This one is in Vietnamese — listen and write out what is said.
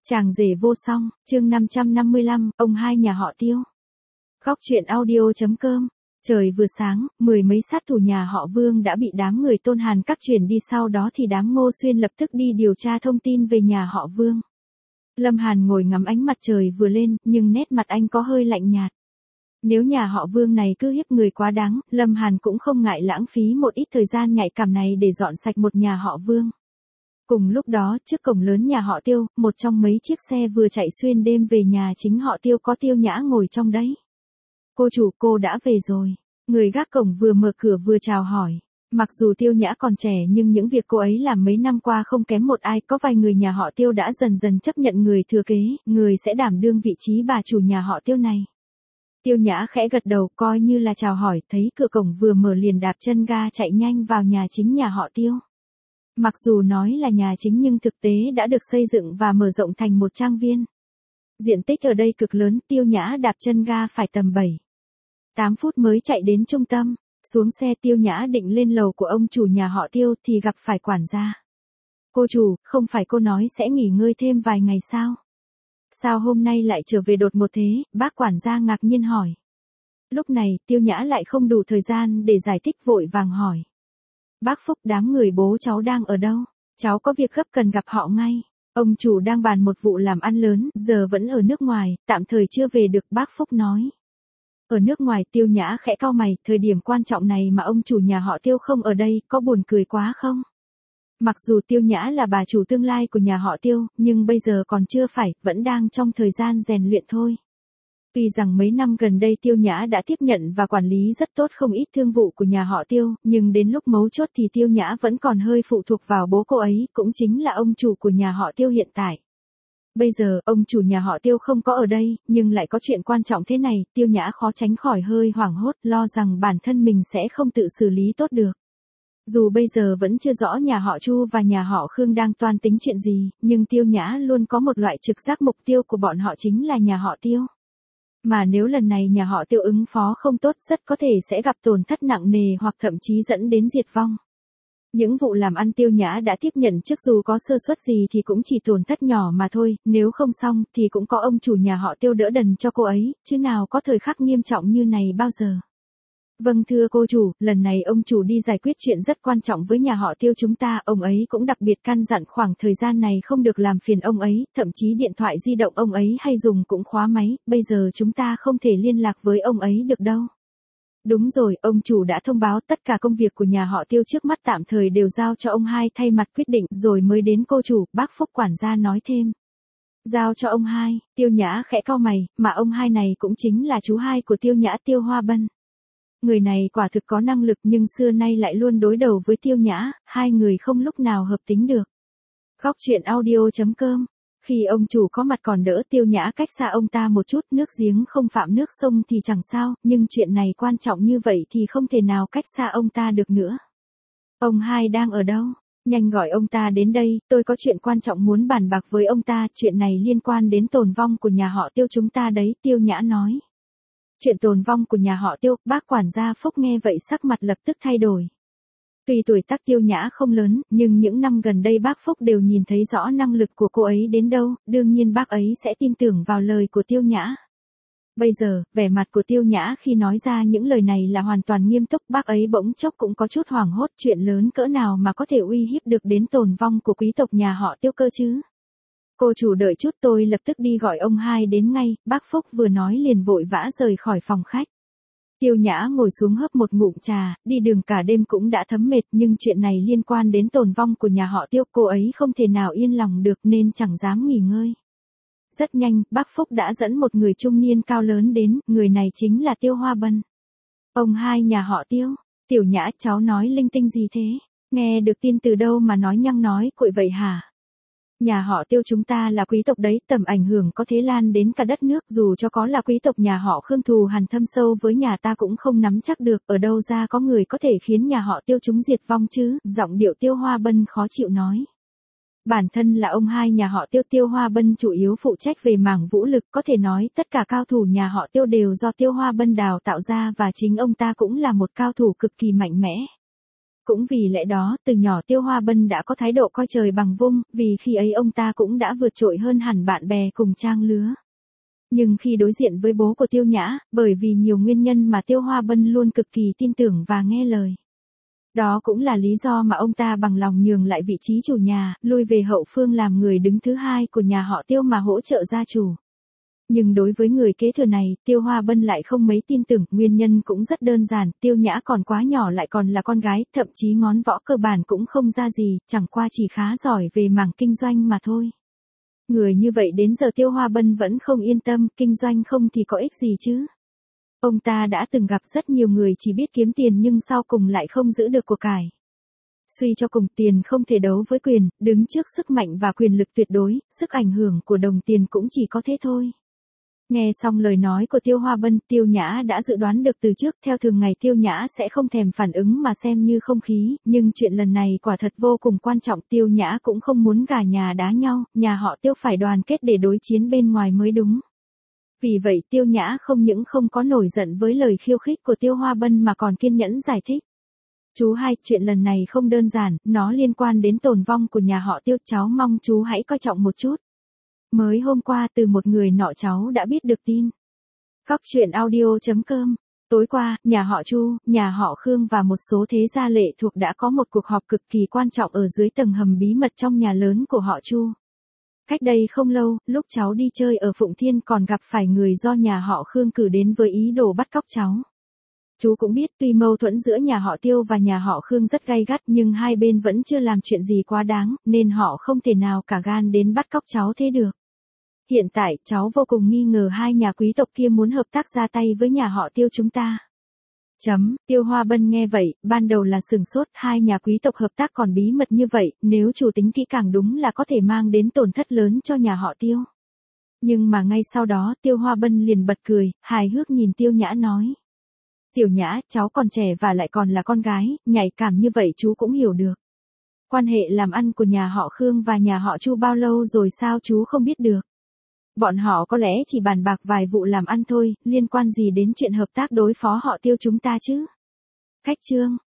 Chàng rể vô song, chương 555, ông hai nhà họ Tiêu. Góc truyện audio.com. Trời vừa sáng, mười mấy sát thủ nhà họ Vương đã bị đám người Tôn Hàn các chuyển đi, sau đó thì đám Ngô Xuyên lập tức đi điều tra thông tin về nhà họ Vương. Lâm Hàn ngồi ngắm ánh mặt trời vừa lên, nhưng nét mặt anh có hơi lạnh nhạt. Nếu nhà họ Vương này cứ hiếp người quá đáng, Lâm Hàn cũng không ngại lãng phí một ít thời gian nhạy cảm này để dọn sạch một nhà họ Vương. Cùng lúc đó, trước cổng lớn nhà họ Tiêu, một trong mấy chiếc xe vừa chạy xuyên đêm về nhà chính họ Tiêu, có Tiêu Nhã ngồi trong đấy. Cô chủ, cô đã về rồi. Người gác cổng vừa mở cửa vừa chào hỏi. Mặc dù Tiêu Nhã còn trẻ nhưng những việc cô ấy làm mấy năm qua không kém một ai, có vài người nhà họ Tiêu đã dần dần chấp nhận người thừa kế, người sẽ đảm đương vị trí bà chủ nhà họ Tiêu này. Tiêu Nhã khẽ gật đầu coi như là chào hỏi, thấy cửa cổng vừa mở liền đạp chân ga chạy nhanh vào nhà chính nhà họ Tiêu. Mặc dù nói là nhà chính nhưng thực tế đã được xây dựng và mở rộng thành một trang viên. Diện tích ở đây cực lớn, Tiêu Nhã đạp chân ga phải tầm 7-8 phút mới chạy đến trung tâm. Xuống xe, Tiêu Nhã định lên lầu của ông chủ nhà họ Tiêu thì gặp phải quản gia. Cô chủ, không phải cô nói sẽ nghỉ ngơi thêm vài ngày sao? Sao hôm nay lại trở về đột ngột thế? Bác quản gia ngạc nhiên hỏi. Lúc này, Tiêu Nhã lại không đủ thời gian để giải thích, vội vàng hỏi. Bác Phúc, đám người bố cháu đang ở đâu? Cháu có việc gấp cần gặp họ ngay. Ông chủ đang bàn một vụ làm ăn lớn, giờ vẫn ở nước ngoài, tạm thời chưa về được, bác Phúc nói. Ở nước ngoài, Tiêu Nhã khẽ cau mày, thời điểm quan trọng này mà ông chủ nhà họ Tiêu không ở đây, có buồn cười quá không? Mặc dù Tiêu Nhã là bà chủ tương lai của nhà họ Tiêu, nhưng bây giờ còn chưa phải, vẫn đang trong thời gian rèn luyện thôi. Tuy rằng mấy năm gần đây Tiêu Nhã đã tiếp nhận và quản lý rất tốt không ít thương vụ của nhà họ Tiêu, nhưng đến lúc mấu chốt thì Tiêu Nhã vẫn còn hơi phụ thuộc vào bố cô ấy, cũng chính là ông chủ của nhà họ Tiêu hiện tại. Bây giờ, ông chủ nhà họ Tiêu không có ở đây, nhưng lại có chuyện quan trọng thế này, Tiêu Nhã khó tránh khỏi hơi hoảng hốt, lo rằng bản thân mình sẽ không tự xử lý tốt được. Dù bây giờ vẫn chưa rõ nhà họ Chu và nhà họ Khương đang toan tính chuyện gì, nhưng Tiêu Nhã luôn có một loại trực giác mục tiêu của bọn họ chính là nhà họ Tiêu. Mà nếu lần này nhà họ Tiêu ứng phó không tốt, rất có thể sẽ gặp tổn thất nặng nề hoặc thậm chí dẫn đến diệt vong. Những vụ làm ăn Tiêu Nhã đã tiếp nhận trước dù có sơ suất gì thì cũng chỉ tổn thất nhỏ mà thôi, nếu không xong thì cũng có ông chủ nhà họ Tiêu đỡ đần cho cô ấy, chứ nào có thời khắc nghiêm trọng như này bao giờ. Vâng thưa cô chủ, lần này ông chủ đi giải quyết chuyện rất quan trọng với nhà họ Tiêu chúng ta, ông ấy cũng đặc biệt căn dặn khoảng thời gian này không được làm phiền ông ấy, thậm chí điện thoại di động ông ấy hay dùng cũng khóa máy, bây giờ chúng ta không thể liên lạc với ông ấy được đâu. Đúng rồi, ông chủ đã thông báo tất cả công việc của nhà họ Tiêu trước mắt tạm thời đều giao cho ông hai thay mặt quyết định rồi mới đến cô chủ, bác Phúc quản gia nói thêm. Giao cho ông hai, Tiêu Nhã khẽ cau mày, mà ông hai này cũng chính là chú hai của Tiêu Nhã, Tiêu Hoa Bân. Người này quả thực có năng lực nhưng xưa nay lại luôn đối đầu với Tiêu Nhã, hai người không lúc nào hợp tính được. Góc truyện audio.com. Khi ông chủ có mặt còn đỡ, Tiêu Nhã cách xa ông ta một chút, nước giếng không phạm nước sông thì chẳng sao, nhưng chuyện này quan trọng như vậy thì không thể nào cách xa ông ta được nữa. Ông hai đang ở đâu? Nhanh gọi ông ta đến đây, tôi có chuyện quan trọng muốn bàn bạc với ông ta, chuyện này liên quan đến tồn vong của nhà họ Tiêu chúng ta đấy, Tiêu Nhã nói. Chuyện tồn vong của nhà họ Tiêu, bác quản gia Phúc nghe vậy sắc mặt lập tức thay đổi. Tuy tuổi tác Tiêu Nhã không lớn, nhưng những năm gần đây bác Phúc đều nhìn thấy rõ năng lực của cô ấy đến đâu, đương nhiên bác ấy sẽ tin tưởng vào lời của Tiêu Nhã. Bây giờ, vẻ mặt của Tiêu Nhã khi nói ra những lời này là hoàn toàn nghiêm túc, bác ấy bỗng chốc cũng có chút hoảng hốt, chuyện lớn cỡ nào mà có thể uy hiếp được đến tồn vong của quý tộc nhà họ Tiêu cơ chứ. Cô chủ đợi chút, tôi lập tức đi gọi ông hai đến ngay, bác Phúc vừa nói liền vội vã rời khỏi phòng khách. Tiêu Nhã ngồi xuống hớp một ngụm trà, đi đường cả đêm cũng đã thấm mệt nhưng chuyện này liên quan đến tồn vong của nhà họ Tiêu, cô ấy không thể nào yên lòng được nên chẳng dám nghỉ ngơi. Rất nhanh, bác Phúc đã dẫn một người trung niên cao lớn đến, người này chính là Tiêu Hoa Bân. Ông hai nhà họ Tiêu, Tiểu Nhã cháu nói linh tinh gì thế, nghe được tin từ đâu mà nói nhăng nói cuội vậy hả? Nhà họ Tiêu chúng ta là quý tộc đấy, tầm ảnh hưởng có thế lan đến cả đất nước, dù cho có là quý tộc nhà họ Khương thù hằn thâm sâu với nhà ta cũng không nắm chắc được, ở đâu ra có người có thể khiến nhà họ Tiêu chúng diệt vong chứ, giọng điệu Tiêu Hoa Bân khó chịu nói. Bản thân là ông hai nhà họ Tiêu, Tiêu Hoa Bân chủ yếu phụ trách về mảng vũ lực, có thể nói tất cả cao thủ nhà họ Tiêu đều do Tiêu Hoa Bân đào tạo ra và chính ông ta cũng là một cao thủ cực kỳ mạnh mẽ. Cũng vì lẽ đó, từ nhỏ Tiêu Hoa Bân đã có thái độ coi trời bằng vung, vì khi ấy ông ta cũng đã vượt trội hơn hẳn bạn bè cùng trang lứa. Nhưng khi đối diện với bố của Tiêu Nhã, bởi vì nhiều nguyên nhân mà Tiêu Hoa Bân luôn cực kỳ tin tưởng và nghe lời. Đó cũng là lý do mà ông ta bằng lòng nhường lại vị trí chủ nhà, lui về hậu phương làm người đứng thứ hai của nhà họ Tiêu mà hỗ trợ gia chủ. Nhưng đối với người kế thừa này, Tiêu Hoa Bân lại không mấy tin tưởng, nguyên nhân cũng rất đơn giản, Tiêu Nhã còn quá nhỏ lại còn là con gái, thậm chí ngón võ cơ bản cũng không ra gì, chẳng qua chỉ khá giỏi về mảng kinh doanh mà thôi. Người như vậy đến giờ Tiêu Hoa Bân vẫn không yên tâm, kinh doanh không thì có ích gì chứ. Ông ta đã từng gặp rất nhiều người chỉ biết kiếm tiền nhưng sau cùng lại không giữ được của cải. Suy cho cùng, tiền không thể đấu với quyền, đứng trước sức mạnh và quyền lực tuyệt đối, sức ảnh hưởng của đồng tiền cũng chỉ có thế thôi. Nghe xong lời nói của Tiêu Hoa Bân, Tiêu Nhã đã dự đoán được từ trước, theo thường ngày Tiêu Nhã sẽ không thèm phản ứng mà xem như không khí, nhưng chuyện lần này quả thật vô cùng quan trọng, Tiêu Nhã cũng không muốn cả nhà đá nhau, nhà họ Tiêu phải đoàn kết để đối chiến bên ngoài mới đúng. Vì vậy Tiêu Nhã không những không có nổi giận với lời khiêu khích của Tiêu Hoa Bân mà còn kiên nhẫn giải thích. Chú hai, chuyện lần này không đơn giản, nó liên quan đến tồn vong của nhà họ Tiêu, cháu mong chú hãy coi trọng một chút. Mới hôm qua từ một người nọ cháu đã biết được tin. Góc truyện audio.com. Tối qua, nhà họ Chu, nhà họ Khương và một số thế gia lệ thuộc đã có một cuộc họp cực kỳ quan trọng ở dưới tầng hầm bí mật trong nhà lớn của họ Chu. Cách đây không lâu, lúc cháu đi chơi ở Phụng Thiên còn gặp phải người do nhà họ Khương cử đến với ý đồ bắt cóc cháu. Chú cũng biết tuy mâu thuẫn giữa nhà họ Tiêu và nhà họ Khương rất gay gắt nhưng hai bên vẫn chưa làm chuyện gì quá đáng, nên họ không thể nào cả gan đến bắt cóc cháu thế được. Hiện tại, cháu vô cùng nghi ngờ hai nhà quý tộc kia muốn hợp tác ra tay với nhà họ Tiêu chúng ta. Tiêu Hoa Bân nghe vậy, ban đầu là sửng sốt, hai nhà quý tộc hợp tác còn bí mật như vậy, nếu chủ tính kỹ càng đúng là có thể mang đến tổn thất lớn cho nhà họ Tiêu. Nhưng mà ngay sau đó, Tiêu Hoa Bân liền bật cười, hài hước nhìn Tiêu Nhã nói. Tiểu Nhã, cháu còn trẻ và lại còn là con gái, nhạy cảm như vậy chú cũng hiểu được. Quan hệ làm ăn của nhà họ Khương và nhà họ Chu bao lâu rồi sao chú không biết được. Bọn họ có lẽ chỉ bàn bạc vài vụ làm ăn thôi, liên quan gì đến chuyện hợp tác đối phó họ Tiêu chúng ta chứ. Khách chương.